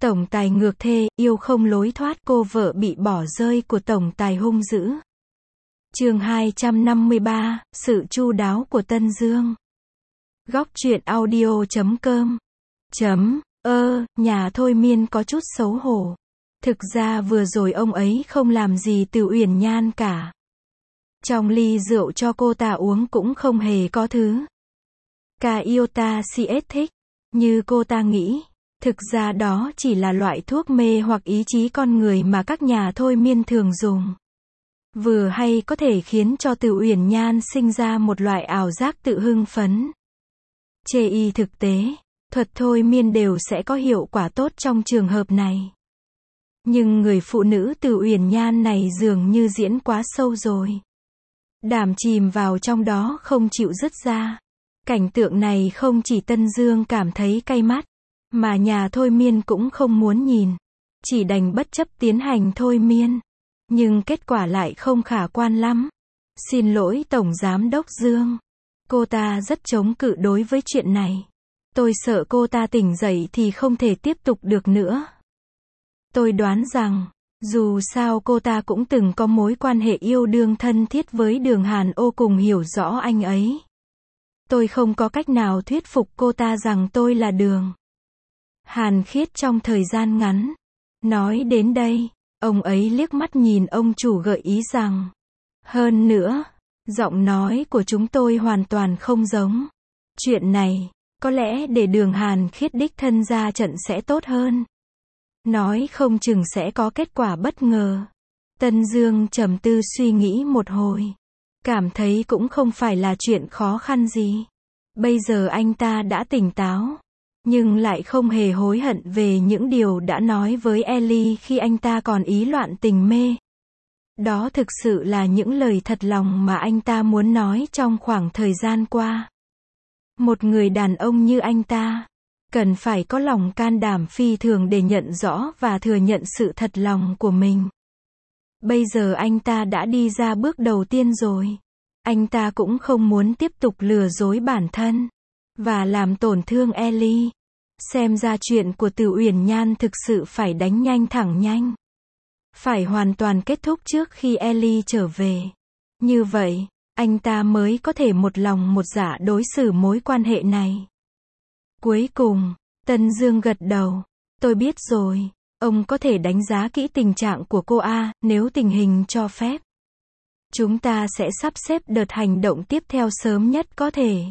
Tổng tài ngược thê, yêu không lối thoát, cô vợ bị bỏ rơi của tổng tài hung dữ. Chương 253, sự chu đáo của Tân Dương. Góc truyện audio.com. Nhà thôi miên có chút xấu hổ. Thực ra vừa rồi ông ấy không làm gì Từ Uyển Nhan cả. Trong ly rượu cho cô ta uống cũng không hề có thứ ca iota CS thích, như cô ta nghĩ. Thực ra đó chỉ là loại thuốc mê hoặc ý chí con người mà các nhà thôi miên thường dùng. Vừa hay có thể khiến cho Từ Uyển Nhan sinh ra một loại ảo giác tự hưng phấn. Chê y thực tế, thuật thôi miên đều sẽ có hiệu quả tốt trong trường hợp này. Nhưng người phụ nữ Từ Uyển Nhan này dường như diễn quá sâu rồi. Đảm chìm vào trong đó không chịu dứt ra. Cảnh tượng này không chỉ Tân Dương cảm thấy cay mắt, mà nhà thôi miên cũng không muốn nhìn. Chỉ đành bất chấp tiến hành thôi miên. Nhưng kết quả lại không khả quan lắm. Xin lỗi Tổng Giám đốc Dương. Cô ta rất chống cự đối với chuyện này. Tôi sợ cô ta tỉnh dậy thì không thể tiếp tục được nữa. Tôi đoán rằng, dù sao cô ta cũng từng có mối quan hệ yêu đương thân thiết với Đường Hàn Ô, cùng hiểu rõ anh ấy. Tôi không có cách nào thuyết phục cô ta rằng tôi là Đường Hàn Khiết trong thời gian ngắn. Nói đến đây, ông ấy liếc mắt nhìn ông chủ gợi ý rằng, hơn nữa, giọng nói của chúng tôi hoàn toàn không giống. Chuyện này, có lẽ để Đường Hàn Khiết đích thân ra trận sẽ tốt hơn. Nói không chừng sẽ có kết quả bất ngờ. Tân Dương trầm tư suy nghĩ một hồi. Cảm thấy cũng không phải là chuyện khó khăn gì. Bây giờ anh ta đã tỉnh táo. Nhưng lại không hề hối hận về những điều đã nói với Ellie khi anh ta còn ý loạn tình mê. Đó thực sự là những lời thật lòng mà anh ta muốn nói trong khoảng thời gian qua. Một người đàn ông như anh ta, cần phải có lòng can đảm phi thường để nhận rõ và thừa nhận sự thật lòng của mình. Bây giờ anh ta đã đi ra bước đầu tiên rồi. Anh ta cũng không muốn tiếp tục lừa dối bản thân và làm tổn thương Ellie. Xem ra chuyện của Từ Uyển Nhan thực sự phải đánh nhanh thẳng nhanh. Phải hoàn toàn kết thúc trước khi Ellie trở về. Như vậy, anh ta mới có thể một lòng một dạ đối xử mối quan hệ này. Cuối cùng, Tân Dương gật đầu. Tôi biết rồi, ông có thể đánh giá kỹ tình trạng của cô nếu tình hình cho phép. Chúng ta sẽ sắp xếp đợt hành động tiếp theo sớm nhất có thể.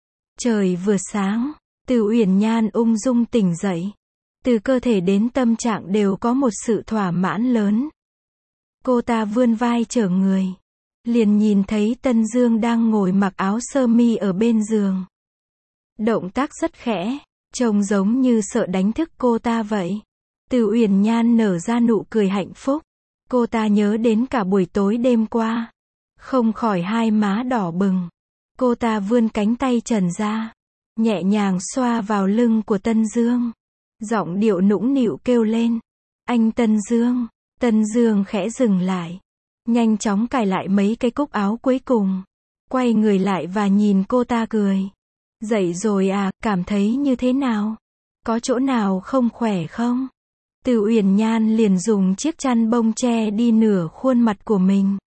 Trời vừa sáng, Từ Uyển Nhan ung dung tỉnh dậy. Từ cơ thể đến tâm trạng đều có một sự thỏa mãn lớn. Cô ta vươn vai trở người. Liền nhìn thấy Tân Dương đang ngồi mặc áo sơ mi ở bên giường. Động tác rất khẽ, trông giống như sợ đánh thức cô ta vậy. Từ Uyển Nhan nở ra nụ cười hạnh phúc. Cô ta nhớ đến cả buổi tối đêm qua. Không khỏi hai má đỏ bừng. Cô ta vươn cánh tay trần ra, nhẹ nhàng xoa vào lưng của Tân Dương. Giọng điệu nũng nịu kêu lên. Anh Tân Dương. Tân Dương khẽ dừng lại. Nhanh chóng cài lại mấy cái cúc áo cuối cùng. Quay người lại và nhìn cô ta cười. Dậy rồi à, cảm thấy như thế nào? Có chỗ nào không khỏe không? Từ Uyển Nhan liền dùng chiếc chăn bông che đi nửa khuôn mặt của mình.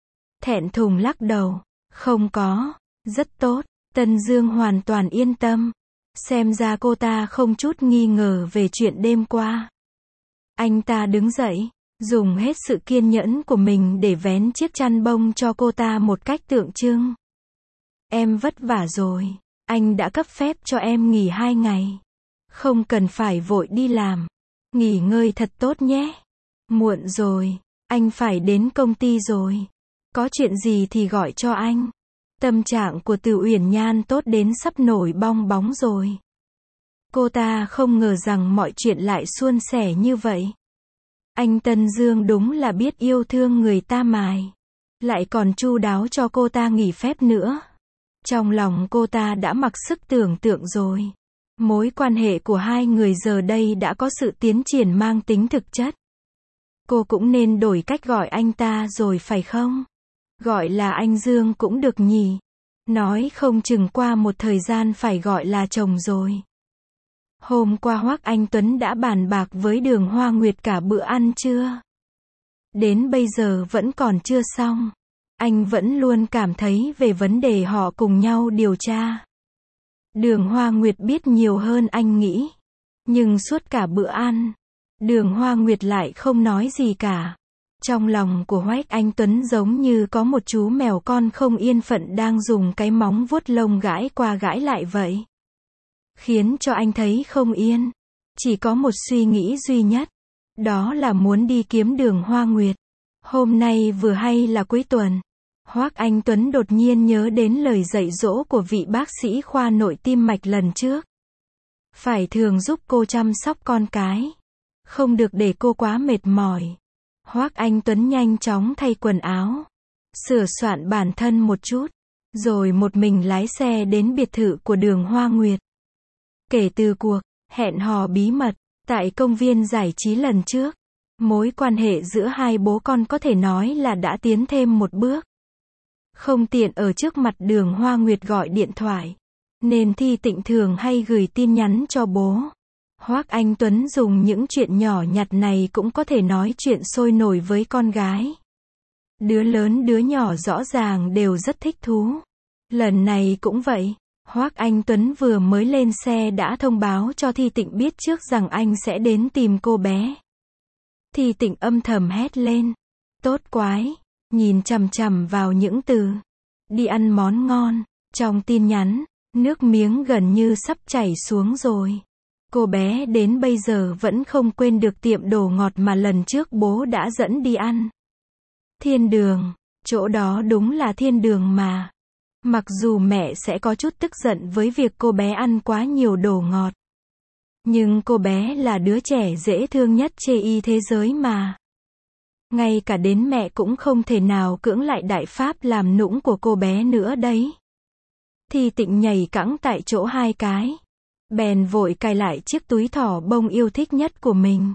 Thẹn thùng lắc đầu. Không có. Rất tốt. Tân Dương hoàn toàn yên tâm. Xem ra cô ta không chút nghi ngờ về chuyện đêm qua. Anh ta đứng dậy, dùng hết sự kiên nhẫn của mình để vén chiếc chăn bông cho cô ta một cách tượng trưng. Em vất vả rồi. Anh đã cấp phép cho em nghỉ 2 ngày. Không cần phải vội đi làm. Nghỉ ngơi thật tốt nhé. Muộn rồi. Anh phải đến công ty rồi. Có chuyện gì thì gọi cho anh. Tâm trạng của Từ Uyển Nhan tốt đến sắp nổi bong bóng rồi. Cô ta không ngờ rằng mọi chuyện lại suôn sẻ như vậy. Anh Tân Dương đúng là biết yêu thương người ta mài. Lại còn chu đáo cho cô ta nghỉ phép nữa. Trong lòng cô ta đã mặc sức tưởng tượng rồi. Mối quan hệ của hai người giờ đây đã có sự tiến triển mang tính thực chất. Cô cũng nên đổi cách gọi anh ta rồi phải không? Gọi là anh Dương cũng được nhỉ. Nói không chừng qua một thời gian phải gọi là chồng rồi. Hôm qua Hoắc Anh Tuấn đã bàn bạc với Đường Hoa Nguyệt cả bữa ăn trưa. Đến bây giờ vẫn còn chưa xong. Anh vẫn luôn cảm thấy về vấn đề họ cùng nhau điều tra. Đường Hoa Nguyệt biết nhiều hơn anh nghĩ. Nhưng suốt cả bữa ăn, Đường Hoa Nguyệt lại không nói gì cả. Trong lòng của Hoắc Anh Tuấn giống như có một chú mèo con không yên phận đang dùng cái móng vuốt lông gãi qua gãi lại vậy. Khiến cho anh thấy không yên. Chỉ có một suy nghĩ duy nhất. Đó là muốn đi kiếm Đường Hoa Nguyệt. Hôm nay vừa hay là cuối tuần. Hoắc Anh Tuấn đột nhiên nhớ đến lời dạy dỗ của vị bác sĩ khoa nội tim mạch lần trước. Phải thường giúp cô chăm sóc con cái. Không được để cô quá mệt mỏi. Hoắc Anh Tuấn nhanh chóng thay quần áo. Sửa soạn bản thân một chút. Rồi một mình lái xe đến biệt thự của Đường Hoa Nguyệt. Kể từ cuộc hẹn hò bí mật tại công viên giải trí lần trước, mối quan hệ giữa hai bố con có thể nói là đã tiến thêm một bước. Không tiện ở trước mặt Đường Hoa Nguyệt gọi điện thoại, nên Thi Tịnh thường hay gửi tin nhắn cho bố. Hoắc Anh Tuấn dùng những chuyện nhỏ nhặt này cũng có thể nói chuyện sôi nổi với con gái. Đứa lớn đứa nhỏ rõ ràng đều rất thích thú. Lần này cũng vậy. Hoắc Anh Tuấn vừa mới lên xe đã thông báo cho Thi Tịnh biết trước rằng anh sẽ đến tìm cô bé. Thi Tịnh âm thầm hét lên. Tốt quái. Nhìn chằm chằm vào những từ. Đi ăn món ngon. Trong tin nhắn, nước miếng gần như sắp chảy xuống rồi. Cô bé đến bây giờ vẫn không quên được tiệm đồ ngọt mà lần trước bố đã dẫn đi ăn. Thiên đường. Chỗ đó đúng là thiên đường mà. Mặc dù mẹ sẽ có chút tức giận với việc cô bé ăn quá nhiều đồ ngọt. Nhưng cô bé là đứa trẻ dễ thương nhất trên thế giới mà. Ngay cả đến mẹ cũng không thể nào cưỡng lại đại pháp làm nũng của cô bé nữa đấy. Thi Tịnh nhảy cẫng tại chỗ hai cái. Bèn vội cài lại chiếc túi thỏ bông yêu thích nhất của mình.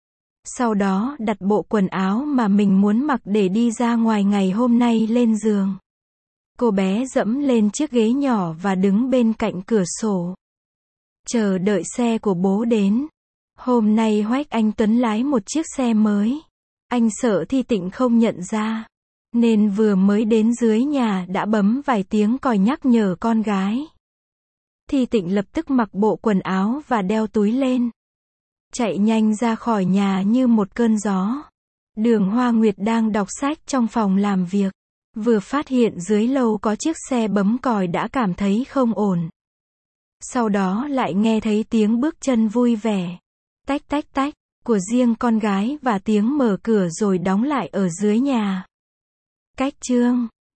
Sau đó đặt bộ quần áo mà mình muốn mặc để đi ra ngoài ngày hôm nay lên giường. Cô bé dẫm lên chiếc ghế nhỏ và đứng bên cạnh cửa sổ. Chờ đợi xe của bố đến. Hôm nay Hoắc Anh Tuấn lái một chiếc xe mới. Anh sợ Thi Tịnh không nhận ra. Nên vừa mới đến dưới nhà đã bấm vài tiếng còi nhắc nhở con gái. Thi Tịnh lập tức mặc bộ quần áo và đeo túi lên. Chạy nhanh ra khỏi nhà như một cơn gió. Đường Hoa Nguyệt đang đọc sách trong phòng làm việc. Vừa phát hiện dưới lầu có chiếc xe bấm còi đã cảm thấy không ổn. Sau đó lại nghe thấy tiếng bước chân vui vẻ. Tách tách tách, của riêng con gái và tiếng mở cửa rồi đóng lại ở dưới nhà. Cách chương